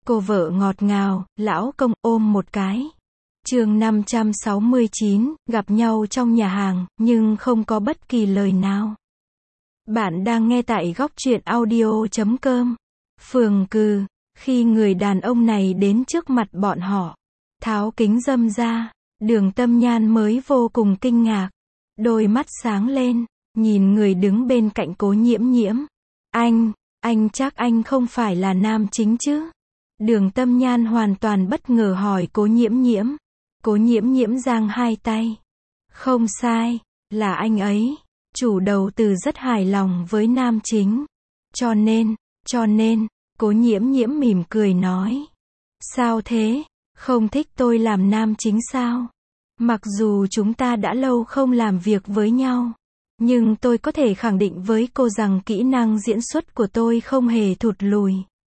Cô vợ ngọt ngào, lão công ôm một cái. Chương 569, gặp nhau trong nhà hàng, nhưng không có bất kỳ lời nào. Bạn đang nghe tại góc truyện audio.com. Phường Cừ, khi người đàn ông này đến trước mặt bọn họ, tháo kính râm ra, Đường Tâm Nhan mới vô cùng kinh ngạc. Đôi mắt sáng lên, nhìn người đứng bên cạnh Cố Nhiễm Nhiễm. Anh chắc anh không phải là nam chính chứ? Đường Tâm Nhan hoàn toàn bất ngờ hỏi Cố Nhiễm Nhiễm. Cố Nhiễm Nhiễm giang hai tay. Không sai, là anh ấy. Chủ đầu tư rất hài lòng với nam chính. Cho nên, Cố Nhiễm Nhiễm mỉm cười nói. Sao thế, không thích tôi làm nam chính sao? Mặc dù chúng ta đã lâu không làm việc với nhau, nhưng tôi có thể khẳng định với cô rằng kỹ năng diễn xuất của tôi không hề thụt lùi.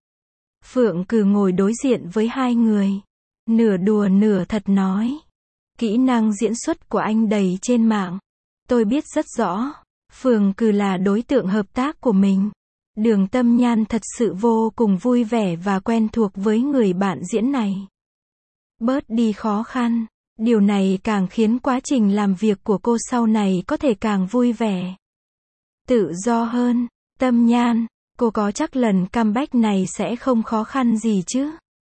Phượng Cừ ngồi đối diện với hai người, nửa đùa nửa thật nói. Kỹ năng diễn xuất của anh đầy trên mạng. Tôi biết rất rõ, Phượng Cừ là đối tượng hợp tác của mình. Đường Tâm Nhan thật sự vô cùng vui vẻ và quen thuộc với người bạn diễn này. Bớt đi khó khăn, điều này càng khiến quá trình làm việc của cô sau này có thể càng vui vẻ, tự do hơn. Tâm Nhan, cô có chắc lần comeback này sẽ không khó khăn gì chứ?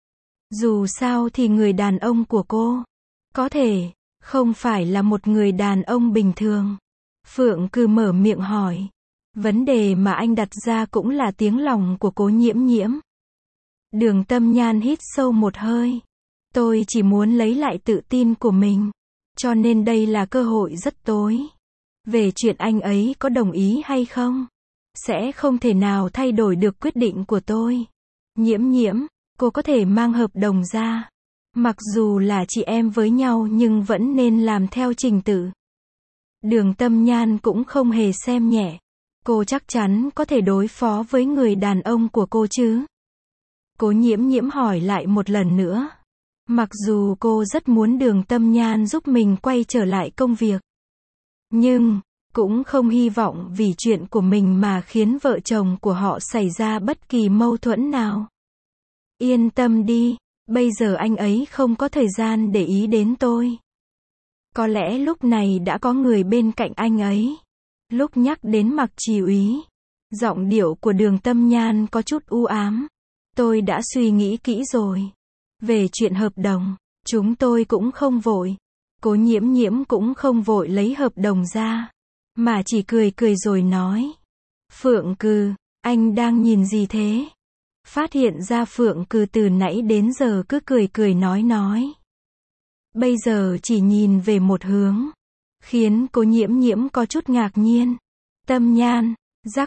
Dù sao thì người đàn ông của cô, có thể, không phải là một người đàn ông bình thường. Phượng Cừ mở miệng hỏi. Vấn đề mà anh đặt ra cũng là tiếng lòng của Cố Nhiễm Nhiễm. Đường Tâm Nhan hít sâu một hơi. Tôi chỉ muốn lấy lại tự tin của mình, cho nên đây là cơ hội rất tối. Về chuyện anh ấy có đồng ý hay không, sẽ không thể nào thay đổi được quyết định của tôi. Nhiễm Nhiễm, cô có thể mang hợp đồng ra. Mặc dù là chị em với nhau nhưng vẫn nên làm theo trình tự. Đường Tâm Nhan cũng không hề xem nhẹ. Cô chắc chắn có thể đối phó với người đàn ông của cô chứ? Cố Nhiễm Nhiễm hỏi lại một lần nữa. Mặc dù cô rất muốn Đường Tâm Nhan giúp mình quay trở lại công việc, nhưng cũng không hy vọng vì chuyện của mình mà khiến vợ chồng của họ xảy ra bất kỳ mâu thuẫn nào. Yên tâm đi, bây giờ anh ấy không có thời gian để ý đến tôi. Có lẽ lúc này đã có người bên cạnh anh ấy. Lúc nhắc đến Mạc Trì Úy, giọng điệu của Đường Tâm Nhan có chút u ám. Tôi đã suy nghĩ kỹ rồi. Về chuyện hợp đồng, chúng tôi cũng không vội. Cố Nhiễm Nhiễm cũng không vội lấy hợp đồng ra, mà chỉ cười cười rồi nói. Phượng Cừ, anh đang nhìn gì thế? Phát hiện ra Phượng Cừ từ nãy đến giờ cứ cười cười nói. Bây giờ chỉ nhìn về một hướng, khiến Cố Nhiễm Nhiễm có chút ngạc nhiên. Tâm Nhan, rắc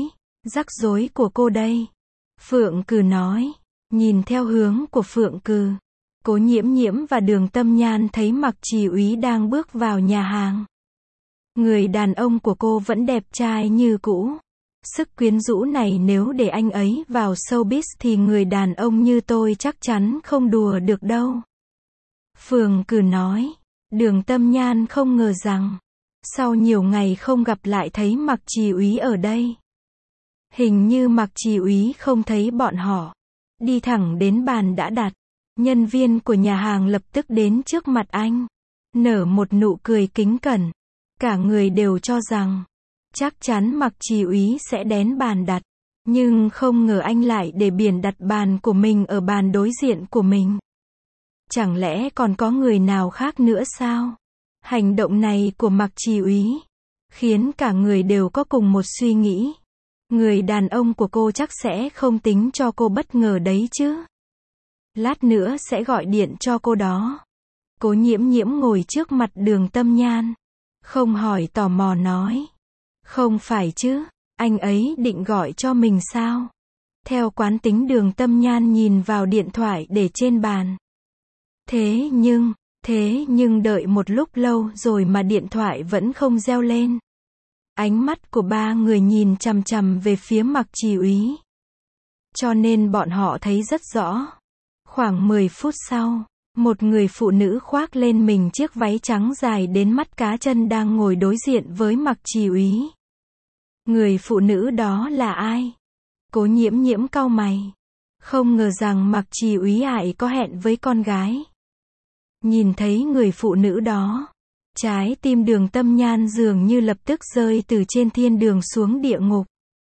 rối của cô đây. Phượng Cừ nói. Nhìn theo hướng của Phượng Cừ, Cố Nhiễm Nhiễm và Đường Tâm Nhan thấy Mạc Trì Úy đang bước vào nhà hàng. Người đàn ông của cô vẫn đẹp trai như cũ. Sức quyến rũ này nếu để anh ấy vào showbiz thì người đàn ông như tôi chắc chắn không đùa được đâu. Phượng Cừ nói. Đường Tâm Nhan không ngờ rằng, sau nhiều ngày không gặp lại thấy Mạc Trì Úy ở đây. Hình như Mạc Trì Úy không thấy bọn họ. Đi thẳng đến bàn đã đặt. Nhân viên của nhà hàng lập tức đến trước mặt anh, nở một nụ cười kính cẩn. Cả người đều cho rằng, chắc chắn Mạc Trì Úy sẽ đến bàn đặt. Nhưng không ngờ anh lại để biển đặt bàn của mình ở bàn đối diện của mình. Chẳng lẽ còn có người nào khác nữa sao? Hành động này của Mạc Trì Úy khiến cả người đều có cùng một suy nghĩ. Người đàn ông của cô chắc sẽ không tính cho cô bất ngờ đấy chứ. Lát nữa sẽ gọi điện cho cô đó. Cố Nhiễm Nhiễm ngồi trước mặt Đường Tâm Nhan, không hỏi tò mò nói. Không phải chứ, anh ấy định gọi cho mình sao? Theo quán tính Đường Tâm Nhan nhìn vào điện thoại để trên bàn. Thế nhưng đợi một lúc lâu rồi mà điện thoại vẫn không reo lên. Ánh mắt của ba người nhìn chằm chằm về phía Mạc Trì Úy. Cho nên bọn họ thấy rất rõ. Khoảng 10 phút sau, một người phụ nữ khoác lên mình chiếc váy trắng dài đến mắt cá chân đang ngồi đối diện với Mạc Trì Úy. Người phụ nữ đó là ai? Cố Nhiễm Nhiễm cau mày. Không ngờ rằng Mạc Trì úy ải có hẹn với con gái. Nhìn thấy người phụ nữ đó, trái tim Đường Tâm Nhan dường như lập tức rơi từ trên thiên đường xuống địa ngục.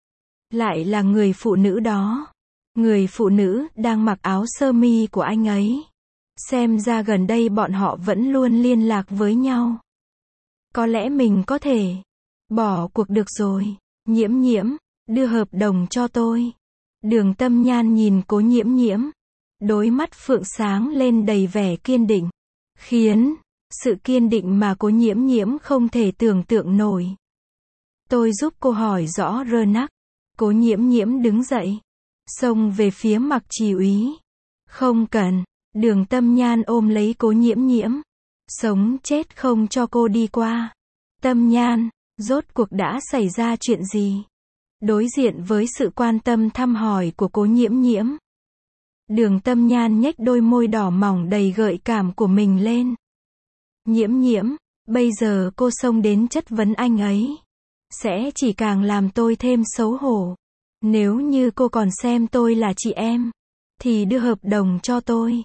Lại là người phụ nữ đó. Người phụ nữ đang mặc áo sơ mi của anh ấy. Xem ra gần đây bọn họ vẫn luôn liên lạc với nhau. Có lẽ mình có thể bỏ cuộc được rồi. Nhiễm Nhiễm, đưa hợp đồng cho tôi. Đường Tâm Nhan nhìn Cố Nhiễm Nhiễm. Đôi mắt phượng sáng lên đầy vẻ kiên định. Khiến sự kiên định mà Cố Nhiễm Nhiễm không thể tưởng tượng nổi. Tôi giúp cô hỏi rõ rơ nắc. Cố Nhiễm Nhiễm đứng dậy, xông về phía Mạc Trì úy. Không cần. Đường Tâm Nhan ôm lấy Cố Nhiễm Nhiễm. Sống chết không cho cô đi qua. Tâm Nhan, rốt cuộc đã xảy ra chuyện gì? Đối diện với sự quan tâm thăm hỏi của Cố Nhiễm Nhiễm, Đường Tâm Nhan nhếch đôi môi đỏ mỏng đầy gợi cảm của mình lên. Nhiễm Nhiễm, bây giờ cô xông đến chất vấn anh ấy, sẽ chỉ càng làm tôi thêm xấu hổ. Nếu như cô còn xem tôi là chị em, thì đưa hợp đồng cho tôi.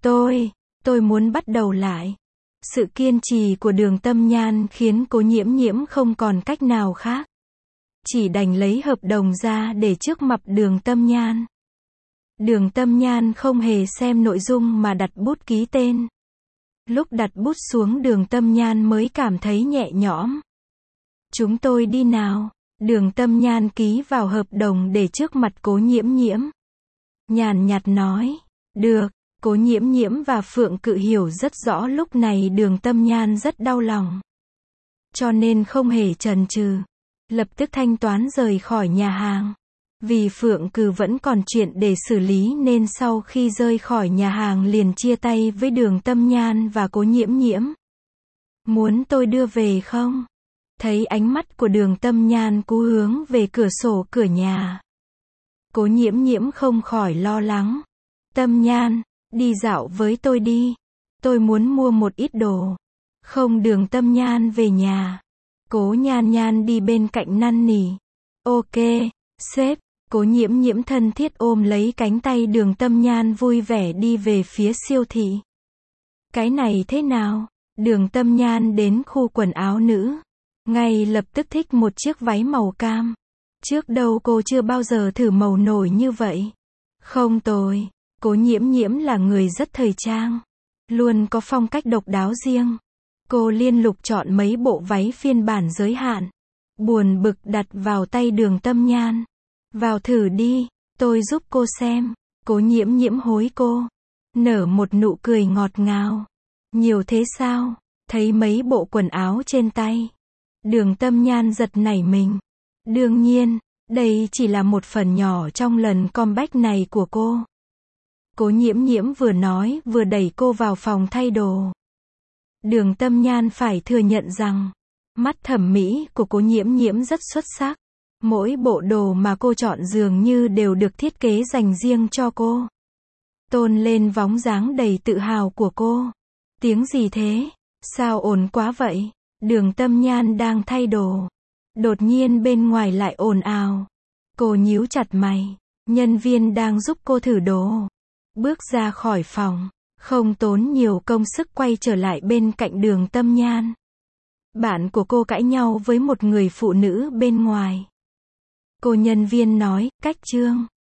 Tôi muốn bắt đầu lại. Sự kiên trì của Đường Tâm Nhan khiến Cố Nhiễm Nhiễm không còn cách nào khác. Chỉ đành lấy hợp đồng ra để trước mặt Đường Tâm Nhan. Đường Tâm Nhan không hề xem nội dung mà đặt bút ký tên. Lúc đặt bút xuống Đường Tâm Nhan mới cảm thấy nhẹ nhõm. Chúng tôi đi nào. Đường Tâm Nhan ký vào hợp đồng để trước mặt Cố Nhiễm Nhiễm. Nhàn nhạt nói. Được. Cố Nhiễm Nhiễm và Phượng Cự hiểu rất rõ lúc này Đường Tâm Nhan rất đau lòng. Cho nên không hề chần chừ, lập tức thanh toán rời khỏi nhà hàng. Vì Phượng Cự vẫn còn chuyện để xử lý nên sau khi rời khỏi nhà hàng liền chia tay với Đường Tâm Nhan và Cố Nhiễm Nhiễm. Muốn tôi đưa về không? Thấy ánh mắt của Đường Tâm Nhan cú hướng về cửa sổ cửa nhà, Cố Nhiễm Nhiễm không khỏi lo lắng. Tâm Nhan, đi dạo với tôi đi. Tôi muốn mua một ít đồ. Không. Đường Tâm Nhan về nhà. Cố Nhan Nhan đi bên cạnh năn nỉ. Ok, sếp. Cố Nhiễm Nhiễm thân thiết ôm lấy cánh tay Đường Tâm Nhan vui vẻ đi về phía siêu thị. Cái này thế nào? Đường Tâm Nhan đến khu quần áo nữ. Ngay lập tức thích một chiếc váy màu cam. Trước đâu cô chưa bao giờ thử màu nổi như vậy. Không tồi. Cố Nhiễm Nhiễm là người rất thời trang. Luôn có phong cách độc đáo riêng. Cô liên lục chọn mấy bộ váy phiên bản giới hạn. Buồn bực đặt vào tay Đường Tâm Nhan. Vào thử đi, tôi giúp cô xem. Cố Nhiễm Nhiễm hối cô. Nở một nụ cười ngọt ngào. Nhiều thế sao? Thấy mấy bộ quần áo trên tay, Đường Tâm Nhan giật nảy mình. Đương nhiên, đây chỉ là một phần nhỏ trong lần comeback này của cô. Cố Nhiễm Nhiễm vừa nói vừa đẩy cô vào phòng thay đồ. Đường Tâm Nhan phải thừa nhận rằng, mắt thẩm mỹ của Cố Nhiễm Nhiễm rất xuất sắc. Mỗi bộ đồ mà cô chọn dường như đều được thiết kế dành riêng cho cô. Tôn lên vóng dáng đầy tự hào của cô. Tiếng gì thế? Sao ồn quá vậy? Đường Tâm Nhan đang thay đồ. Đột nhiên bên ngoài lại ồn ào. Cô nhíu chặt mày. Nhân viên đang giúp cô thử đồ. Bước ra khỏi phòng, không tốn nhiều công sức quay trở lại bên cạnh Đường Tâm Nhan. Bạn của cô cãi nhau với một người phụ nữ bên ngoài. Cô nhân viên nói, cách trương.